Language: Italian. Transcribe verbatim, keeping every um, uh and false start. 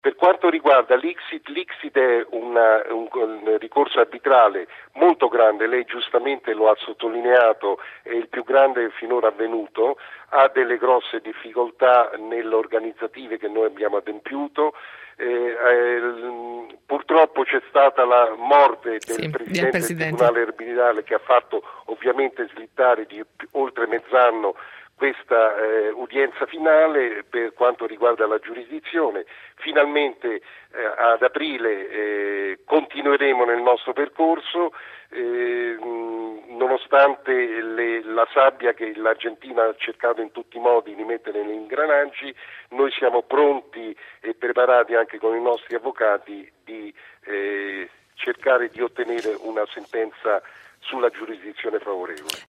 Per quanto riguarda l'Ixit, l'Ixit è una, un, un ricorso arbitrale molto grande, lei giustamente lo ha sottolineato, è il più grande finora avvenuto, ha delle grosse difficoltà nelle organizzative che noi abbiamo adempiuto. Eh, eh, purtroppo c'è stata la morte del Sì, presidente del del presidente. Tribunale arbitrile che ha fatto ovviamente slittare di oltre mezz'anno questa eh, udienza finale per quanto riguarda la giurisdizione. Finalmente eh, ad aprile eh, continueremo nel nostro percorso, eh, nonostante le, la sabbia che l'Argentina ha cercato in tutti i modi di mettere negli ingranaggi. Noi siamo pronti e preparati anche con i nostri avvocati di eh, cercare di ottenere una sentenza sulla giurisdizione favorevole.